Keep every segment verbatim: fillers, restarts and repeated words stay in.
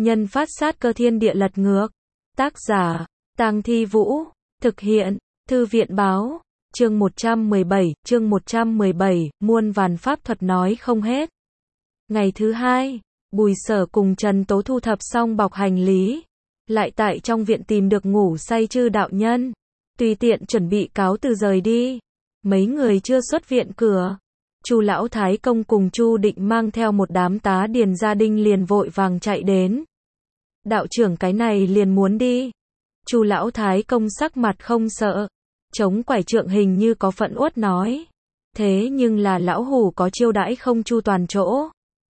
Nhân phát sát cơ thiên địa lật ngược. Tác giả, Tang Thi Vũ. Thực hiện, Thư viện báo. Chương một trăm mười bảy, chương một trăm mười bảy, muôn vàn pháp thuật nói không hết. Ngày thứ hai, Bùi Sở cùng Trần Tố thu thập xong bọc hành lý, lại tại trong viện tìm được ngủ say Chư đạo nhân, tùy tiện chuẩn bị cáo từ rời đi. Mấy người chưa xuất viện cửa, Chu lão thái công cùng Chu Định mang theo một đám tá điền gia đình liền vội vàng chạy đến. Đạo trưởng cái này liền muốn đi. Chu lão thái công sắc mặt không sợ, chống quải trượng hình như có phẫn uất nói. Thế nhưng là lão hủ có chiêu đãi không chu toàn chỗ.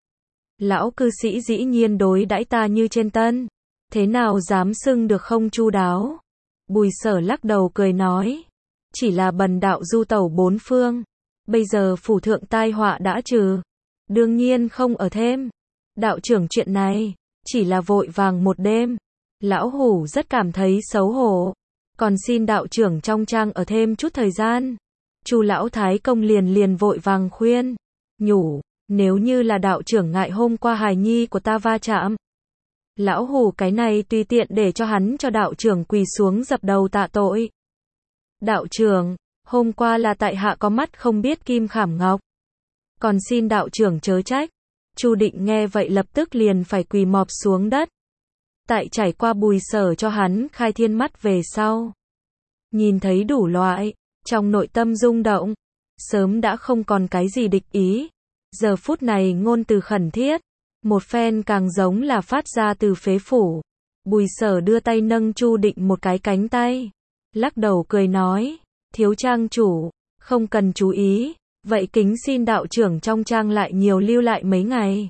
Lão cư sĩ dĩ nhiên đối đãi ta như trên tân, thế nào dám xưng được không chu đáo. Bùi Sở lắc đầu cười nói, chỉ là bần đạo du tẩu bốn phương, bây giờ phủ thượng tai họa đã trừ, đương nhiên không ở thêm. Đạo trưởng chuyện này, chỉ là vội vàng một đêm, lão hủ rất cảm thấy xấu hổ, còn xin đạo trưởng trong trang ở thêm chút thời gian. Chu lão thái công liền liền vội vàng khuyên, nhủ, nếu như là đạo trưởng ngại hôm qua hài nhi của ta va chạm, lão hủ cái này tùy tiện để cho hắn cho đạo trưởng quỳ xuống dập đầu tạ tội. Đạo trưởng, hôm qua là tại hạ có mắt không biết kim khảm ngọc, còn xin đạo trưởng chớ trách. Chu Định nghe vậy lập tức liền phải quỳ mọp xuống đất. Tại trải qua Bùi Sở cho hắn khai thiên mắt về sau, nhìn thấy đủ loại, trong nội tâm rung động, sớm đã không còn cái gì địch ý. Giờ phút này ngôn từ khẩn thiết, một phen càng giống là phát ra từ phế phủ. Bùi Sở đưa tay nâng Chu Định một cái cánh tay, lắc đầu cười nói, thiếu trang chủ, không cần chú ý, vậy kính xin đạo trưởng trong trang lại nhiều lưu lại mấy ngày,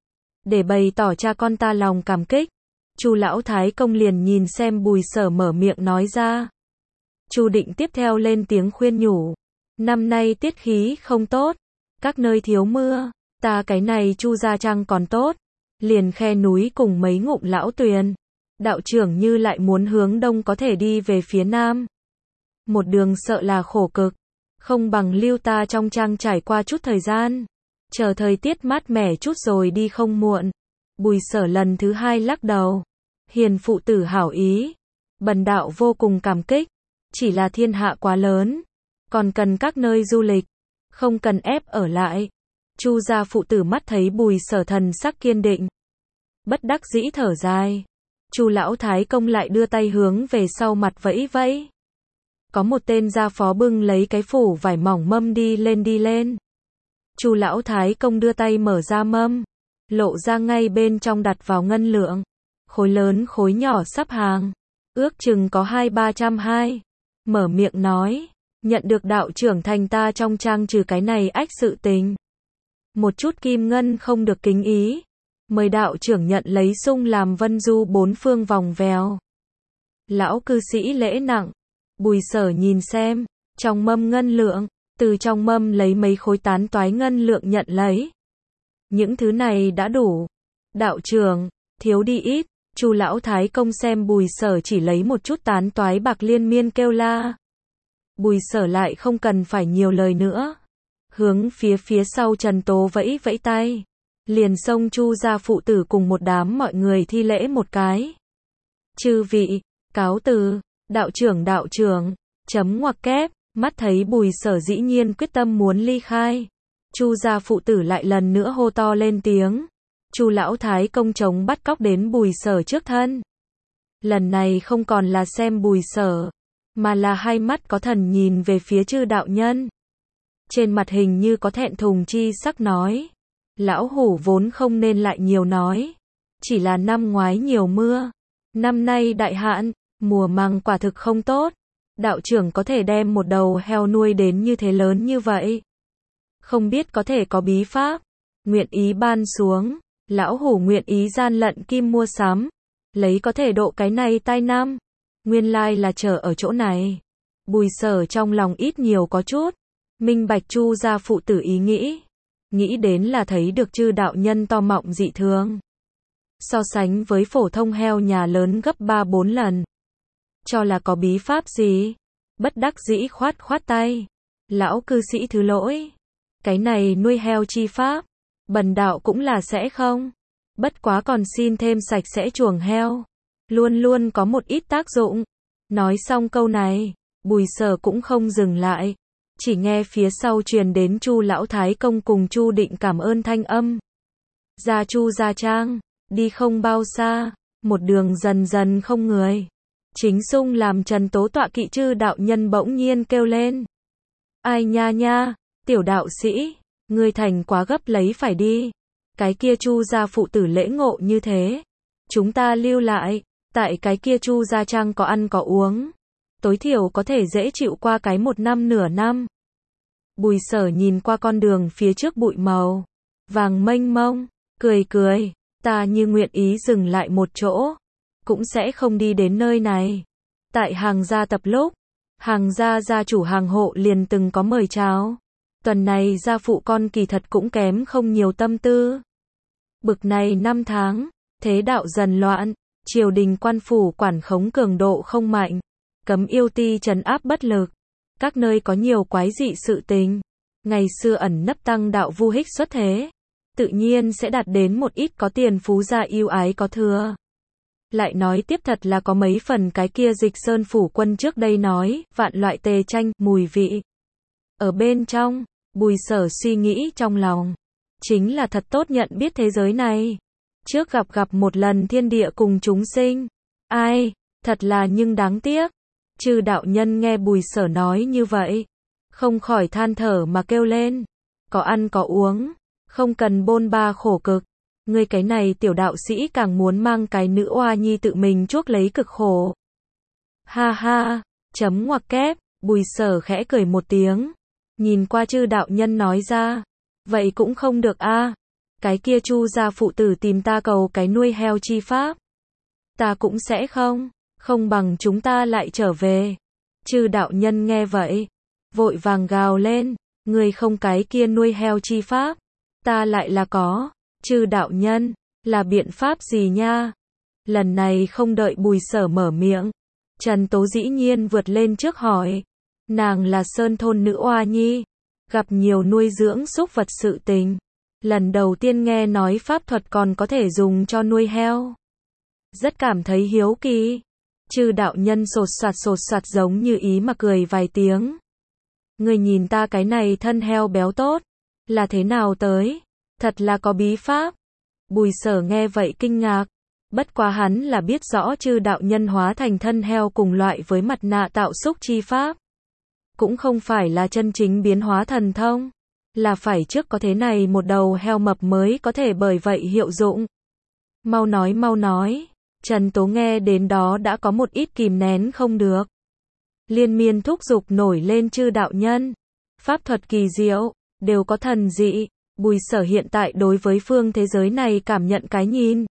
để bày tỏ cha con ta lòng cảm kích. Chu lão thái công liền nhìn xem Bùi Sở mở miệng nói ra. Chu Định tiếp theo lên tiếng khuyên nhủ, năm nay tiết khí không tốt, các nơi thiếu mưa, ta cái này Chu gia trang còn tốt, liền khe núi cùng mấy ngụm lão tuyền, đạo trưởng như lại muốn hướng đông có thể đi về phía nam, một đường sợ là khổ cực, không bằng lưu ta trong trang trải qua chút thời gian, chờ thời tiết mát mẻ chút rồi đi không muộn. Bùi Sở lần thứ hai lắc đầu, hiền phụ tử hảo ý, bần đạo vô cùng cảm kích, chỉ là thiên hạ quá lớn, còn cần các nơi du lịch, không cần ép ở lại. Chu gia phụ tử mắt thấy Bùi Sở thần sắc kiên định, bất đắc dĩ thở dài. Chu lão thái công lại đưa tay hướng về sau mặt vẫy vẫy. Có một tên gia phó bưng lấy cái phủ vải mỏng mâm đi lên đi lên. Chu lão thái công đưa tay mở ra mâm, lộ ra ngay bên trong đặt vào ngân lượng, khối lớn khối nhỏ sắp hàng, ước chừng có hai ba trăm hai. Mở miệng nói, nhận được đạo trưởng thành ta trong trang trừ cái này ách sự tình, một chút kim ngân không được kính ý, mời đạo trưởng nhận lấy sung làm vân du bốn phương vòng vèo. Lão cư sĩ lễ nặng. Bùi Sở nhìn xem, trong mâm ngân lượng, từ trong mâm lấy mấy khối tán toái ngân lượng nhận lấy. Những thứ này đã đủ. Đạo trưởng, thiếu đi ít. Chu lão thái công xem Bùi Sở chỉ lấy một chút tán toái bạc liên miên kêu la. Bùi Sở lại không cần phải nhiều lời nữa, hướng phía phía sau Trần Tố vẫy vẫy tay, liền xông Chu gia phụ tử cùng một đám mọi người thi lễ một cái. Chư vị, cáo từ. Đạo trưởng đạo trưởng, chấm ngoặc kép, mắt thấy Bùi Sở dĩ nhiên quyết tâm muốn ly khai. Chu gia phụ tử lại lần nữa hô to lên tiếng. Chu lão thái công chống bắt cóc đến Bùi Sở trước thân. Lần này không còn là xem Bùi Sở, mà là hai mắt có thần nhìn về phía Chư đạo nhân. Trên mặt hình như có thẹn thùng chi sắc nói, lão hủ vốn không nên lại nhiều nói, chỉ là năm ngoái nhiều mưa, năm nay đại hạn, mùa màng quả thực không tốt. Đạo trưởng có thể đem một đầu heo nuôi đến như thế lớn như vậy, không biết có thể có bí pháp, nguyện ý ban xuống, lão hủ nguyện ý gian lận kim mua sắm, lấy có thể độ cái này tai năm. Nguyên lai là chờ ở chỗ này. Bùi Sở trong lòng ít nhiều có chút minh bạch Chu gia phụ tử ý nghĩ, nghĩ đến là thấy được Chư đạo nhân to mọng dị thường, so sánh với phổ thông heo nhà lớn gấp ba bốn lần, cho là có bí pháp gì. Bất đắc dĩ khoát khoát tay, lão cư sĩ thứ lỗi, cái này nuôi heo chi pháp, bần đạo cũng là sẽ không. Bất quá còn xin thêm sạch sẽ chuồng heo. Luôn luôn có một ít tác dụng. Nói xong câu này, Bùi Sở cũng không dừng lại. Chỉ nghe phía sau truyền đến Chu lão thái công cùng Chu Định cảm ơn thanh âm. Ra Chu gia trang, đi không bao xa, một đường dần dần không người. Chính Sung làm Trần Tố tọa kỵ Chư đạo nhân bỗng nhiên kêu lên. Ai nha nha, tiểu đạo sĩ, ngươi thành quá gấp lấy phải đi. Cái kia Chu gia phụ tử lễ ngộ như thế. Chúng ta lưu lại, tại cái kia Chu gia trang có ăn có uống. Tối thiểu có thể dễ chịu qua cái một năm nửa năm. Bùi Sở nhìn qua con đường phía trước bụi màu vàng mênh mông, cười cười, ta như nguyện ý dừng lại một chỗ, cũng sẽ không đi đến nơi này. Tại hàng gia tập lúc, hàng gia gia chủ hàng hộ liền từng có mời chào. Tuần này gia phụ con kỳ thật cũng kém không nhiều tâm tư. Bực này năm tháng, thế đạo dần loạn, triều đình quan phủ quản khống cường độ không mạnh, cấm yêu ti trấn áp bất lực. Các nơi có nhiều quái dị sự tình. Ngày xưa ẩn nấp tăng đạo vu hích xuất thế, tự nhiên sẽ đạt đến một ít có tiền phú gia yêu ái có thừa. Lại nói tiếp thật là có mấy phần cái kia Dịch Sơn phủ quân trước đây nói, vạn loại tề tranh, mùi vị. Ở bên trong, Bùi Sở suy nghĩ trong lòng, chính là thật tốt nhận biết thế giới này. Trước gặp gặp một lần thiên địa cùng chúng sinh. Ai, thật là nhưng đáng tiếc. Chư đạo nhân nghe Bùi Sở nói như vậy, không khỏi than thở mà kêu lên. Có ăn có uống, không cần bôn ba khổ cực. Ngươi cái này tiểu đạo sĩ càng muốn mang cái nữ oa nhi tự mình chuốc lấy cực khổ. Ha ha, chấm ngoặc kép, Bùi Sở khẽ cười một tiếng. Nhìn qua chư đạo nhân nói ra. Vậy cũng không được a. Cái kia Chu gia phụ tử tìm ta cầu cái nuôi heo chi pháp. Ta cũng sẽ không. Không bằng chúng ta lại trở về. Chư đạo nhân nghe vậy, vội vàng gào lên. Ngươi không cái kia nuôi heo chi pháp. Ta lại là có. Chư đạo nhân, là biện pháp gì nha? Lần này không đợi Bùi Sở mở miệng. Trần Tố dĩ nhiên vượt lên trước hỏi. Nàng là sơn thôn nữ oa nhi. Gặp nhiều nuôi dưỡng súc vật sự tình. Lần đầu tiên nghe nói pháp thuật còn có thể dùng cho nuôi heo. Rất cảm thấy hiếu kỳ. Chư đạo nhân sột soạt sột soạt giống như ý mà cười vài tiếng. Người nhìn ta cái này thân heo béo tốt. Là thế nào tới? Thật là có bí pháp. Bùi Sở nghe vậy kinh ngạc. Bất quá hắn là biết rõ chư đạo nhân hóa thành thân heo cùng loại với mặt nạ tạo xúc chi pháp. Cũng không phải là chân chính biến hóa thần thông. Là phải trước có thế này một đầu heo mập mới có thể bởi vậy hiệu dụng. Mau nói mau nói. Trần Tố nghe đến đó đã có một ít kìm nén không được. Liên miên thúc giục nổi lên chư đạo nhân. Pháp thuật kỳ diệu, đều có thần dị. Bùi Sở hiện tại đối với phương thế giới này cảm nhận cái nhìn.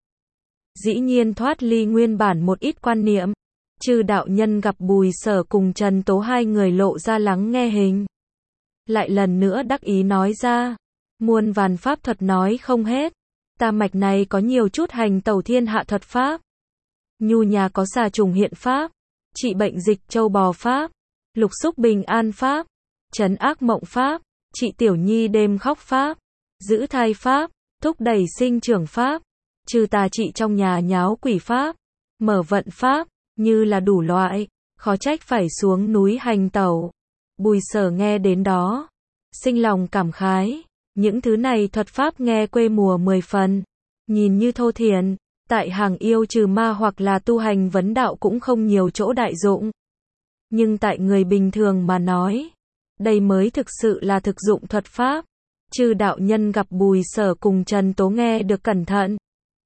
Dĩ nhiên thoát ly nguyên bản một ít quan niệm. Chư đạo nhân gặp Bùi Sở cùng Trần Tố hai người lộ ra lắng nghe hình. Lại lần nữa đắc ý nói ra. Muôn vàn pháp thuật nói không hết. Ta mạch này có nhiều chút hành tẩu thiên hạ thuật pháp. Nhu nhà có xà trùng hiện pháp. Trị bệnh dịch châu bò pháp. Lục xúc bình an pháp. Trấn ác mộng pháp. Trị tiểu nhi đêm khóc pháp. Giữ thai pháp. Thúc đẩy sinh trưởng pháp. Trừ tà trị trong nhà nháo quỷ pháp. Mở vận pháp. Như là đủ loại. Khó trách phải xuống núi hành tẩu. Bùi Sở nghe đến đó. Sinh lòng cảm khái. Những thứ này thuật pháp nghe quê mùa mười phần. Nhìn như thô thiển. Tại hàng yêu trừ ma hoặc là tu hành vấn đạo cũng không nhiều chỗ đại dụng. Nhưng tại người bình thường mà nói. Đây mới thực sự là thực dụng thuật pháp. Chư đạo nhân gặp Bùi Sở cùng Trần Tố nghe được cẩn thận.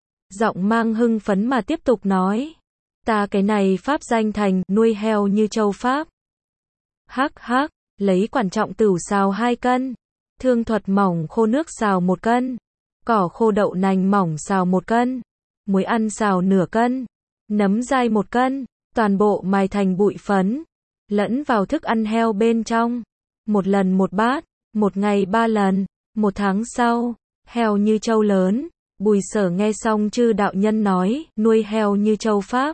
Giọng mang hưng phấn mà tiếp tục nói. Ta cái này pháp danh thành nuôi heo như châu pháp. Hắc hắc, lấy quản trọng tửu xào hai cân. Thương thuật mỏng khô nước xào một cân. Cỏ khô đậu nành mỏng xào một cân. Muối ăn xào nửa cân. Nấm dai một cân. Toàn bộ mài thành bụi phấn. Lẫn vào thức ăn heo bên trong. Một lần một bát. Một ngày ba lần. Một tháng sau. Heo như châu lớn. Bùi Sở nghe xong chư đạo nhân nói. Nuôi heo như châu pháp.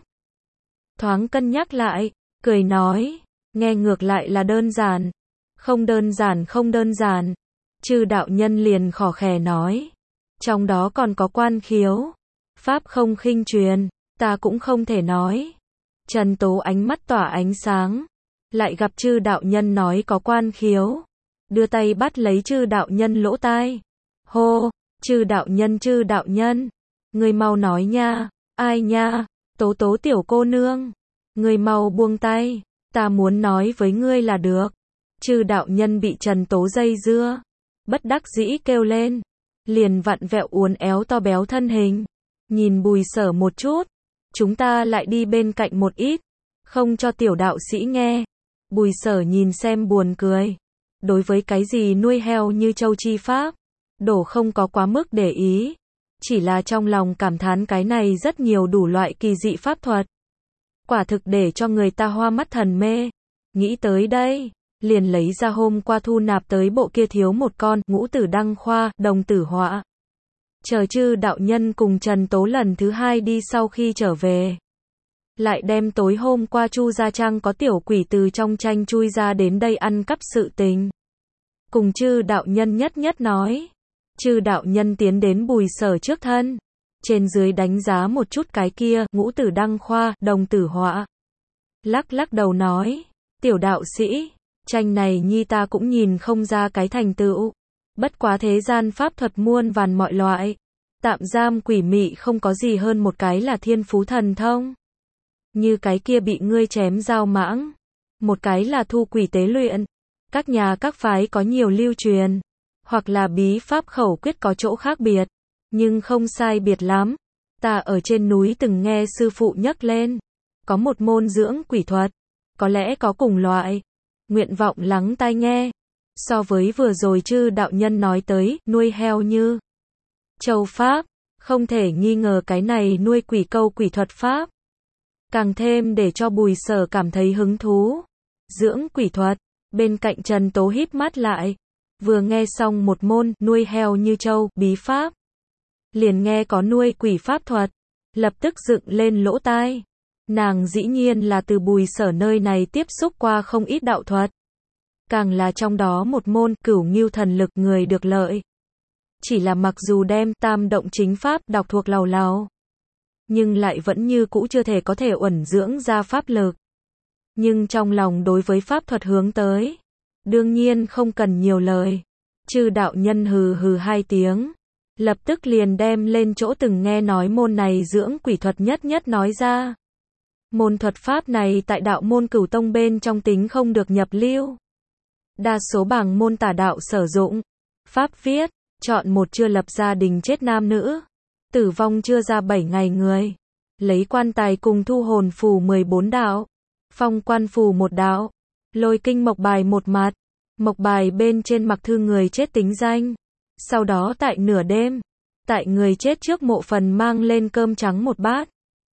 Thoáng cân nhắc lại. Cười nói. Nghe ngược lại là đơn giản. Không đơn giản không đơn giản. Chư đạo nhân liền khò khè nói. Trong đó còn có quan khiếu. Pháp không khinh truyền, ta cũng không thể nói. Trần Tố ánh mắt tỏa ánh sáng. Lại gặp chư đạo nhân nói có quan khiếu. Đưa tay bắt lấy chư đạo nhân lỗ tai. Hô, chư đạo nhân chư đạo nhân. Người mau nói nha, ai nha, Tố Tố tiểu cô nương. Người mau buông tay, ta muốn nói với ngươi là được. Chư đạo nhân bị Trần Tố dây dưa. Bất đắc dĩ kêu lên. Liền vặn vẹo uốn éo to béo thân hình. Nhìn Bùi Sở một chút. Chúng ta lại đi bên cạnh một ít. Không cho tiểu đạo sĩ nghe. Bùi Sở nhìn xem buồn cười. Đối với cái gì nuôi heo như châu chi pháp. Đổ không có quá mức để ý. Chỉ là trong lòng cảm thán cái này rất nhiều đủ loại kỳ dị pháp thuật. Quả thực để cho người ta hoa mắt thần mê. Nghĩ tới đây. Liền lấy ra hôm qua thu nạp tới bộ kia thiếu một con, ngũ tử đăng khoa, đồng tử họa. Chờ chư đạo nhân cùng Trần Tố lần thứ hai đi sau khi trở về. Lại đem tối hôm qua Chu Gia Trang có tiểu quỷ từ trong tranh chui ra đến đây ăn cắp sự tình. Cùng chư đạo nhân nhất nhất nói. Chư đạo nhân tiến đến Bùi Sở trước thân. Trên dưới đánh giá một chút cái kia, ngũ tử đăng khoa, đồng tử họa. Lắc lắc đầu nói. Tiểu đạo sĩ. Tranh này nhi ta cũng nhìn không ra cái thành tựu. Bất quá thế gian pháp thuật muôn vàn mọi loại. Tạm giam quỷ mị không có gì hơn một cái là thiên phú thần thông. Như cái kia bị ngươi chém dao mãng. Một cái là thu quỷ tế luyện. Các nhà các phái có nhiều lưu truyền. Hoặc là bí pháp khẩu quyết có chỗ khác biệt. Nhưng không sai biệt lắm. Ta ở trên núi từng nghe sư phụ nhắc lên. Có một môn dưỡng quỷ thuật. Có lẽ có cùng loại. Nguyện vọng lắng tai nghe. So với vừa rồi chư đạo nhân nói tới, nuôi heo như châu pháp, không thể nghi ngờ cái này nuôi quỷ câu quỷ thuật pháp. Càng thêm để cho Bùi Sở cảm thấy hứng thú. Dưỡng quỷ thuật, bên cạnh Trần Tố híp mắt lại. Vừa nghe xong một môn, nuôi heo như châu, bí pháp. Liền nghe có nuôi quỷ pháp thuật. Lập tức dựng lên lỗ tai. Nàng dĩ nhiên là từ Bùi Sở nơi này tiếp xúc qua không ít đạo thuật. Càng là trong đó một môn cửu ngưu thần lực người được lợi. Chỉ là mặc dù đem tam động chính pháp đọc thuộc lầu lầu. Nhưng lại vẫn như cũ chưa thể có thể uẩn dưỡng ra pháp lực. Nhưng trong lòng đối với pháp thuật hướng tới. Đương nhiên không cần nhiều lời. Chư đạo nhân hừ hừ hai tiếng. Lập tức liền đem lên chỗ từng nghe nói môn này dưỡng quỷ thuật nhất nhất nói ra. Môn thuật pháp này tại đạo môn Cửu Tông bên trong tính không được nhập lưu. Đa số bảng môn tà đạo sử dụng. Pháp viết, chọn một chưa lập gia đình chết nam nữ. Tử vong chưa ra bảy ngày người. Lấy quan tài cùng thu hồn phù mười bốn đạo. Phong quan phù một đạo. Lôi kinh mộc bài một mặt. Mộc bài bên trên mặc thư người chết tính danh. Sau đó tại nửa đêm. Tại người chết trước mộ phần mang lên cơm trắng một bát.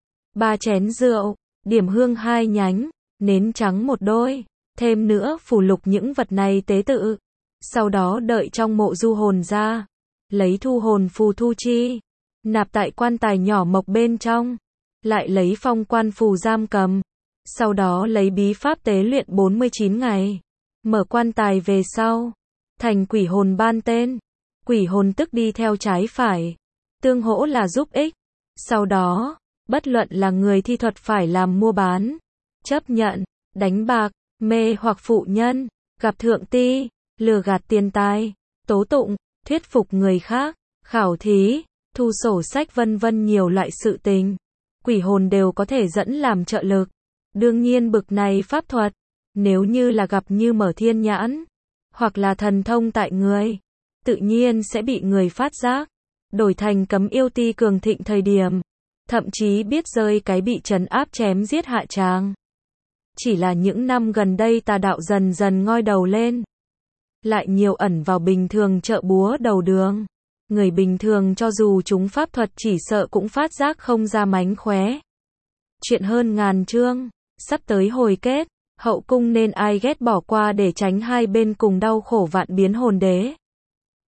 Ba chén rượu. Điểm hương hai nhánh. Nến trắng một đôi. Thêm nữa phù lục những vật này tế tự. Sau đó đợi trong mộ du hồn ra. Lấy thu hồn phù thu chi. Nạp tại quan tài nhỏ mộc bên trong. Lại lấy phong quan phù giam cầm. Sau đó lấy bí pháp tế luyện bốn mươi chín ngày. Mở quan tài về sau. Thành quỷ hồn ban tên. Quỷ hồn tức đi theo trái phải. Tương hỗ là giúp ích. Sau đó, bất luận là người thi thuật phải làm mua bán. Chấp nhận, đánh bạc, mê hoặc phụ nhân. Gặp thượng ti, lừa gạt tiền tài. Tố tụng, thuyết phục người khác. Khảo thí, thu sổ sách vân vân nhiều loại sự tình. Quỷ hồn đều có thể dẫn làm trợ lực. Đương nhiên bực này pháp thuật. Nếu như là gặp như mở thiên nhãn. Hoặc là thần thông tại người. Tự nhiên sẽ bị người phát giác. Đổi thành cấm yêu ti cường thịnh thời điểm. Thậm chí biết rơi cái bị trấn áp chém giết hạ tràng. Chỉ là những năm gần đây tà đạo dần dần ngoi đầu lên. Lại nhiều ẩn vào bình thường chợ búa đầu đường. Người bình thường cho dù chúng pháp thuật chỉ sợ cũng phát giác không ra mánh khóe. Chuyện hơn ngàn chương. Sắp tới hồi kết. Hậu cung nên ai ghét bỏ qua để tránh hai bên cùng đau khổ vạn biến hồn đế.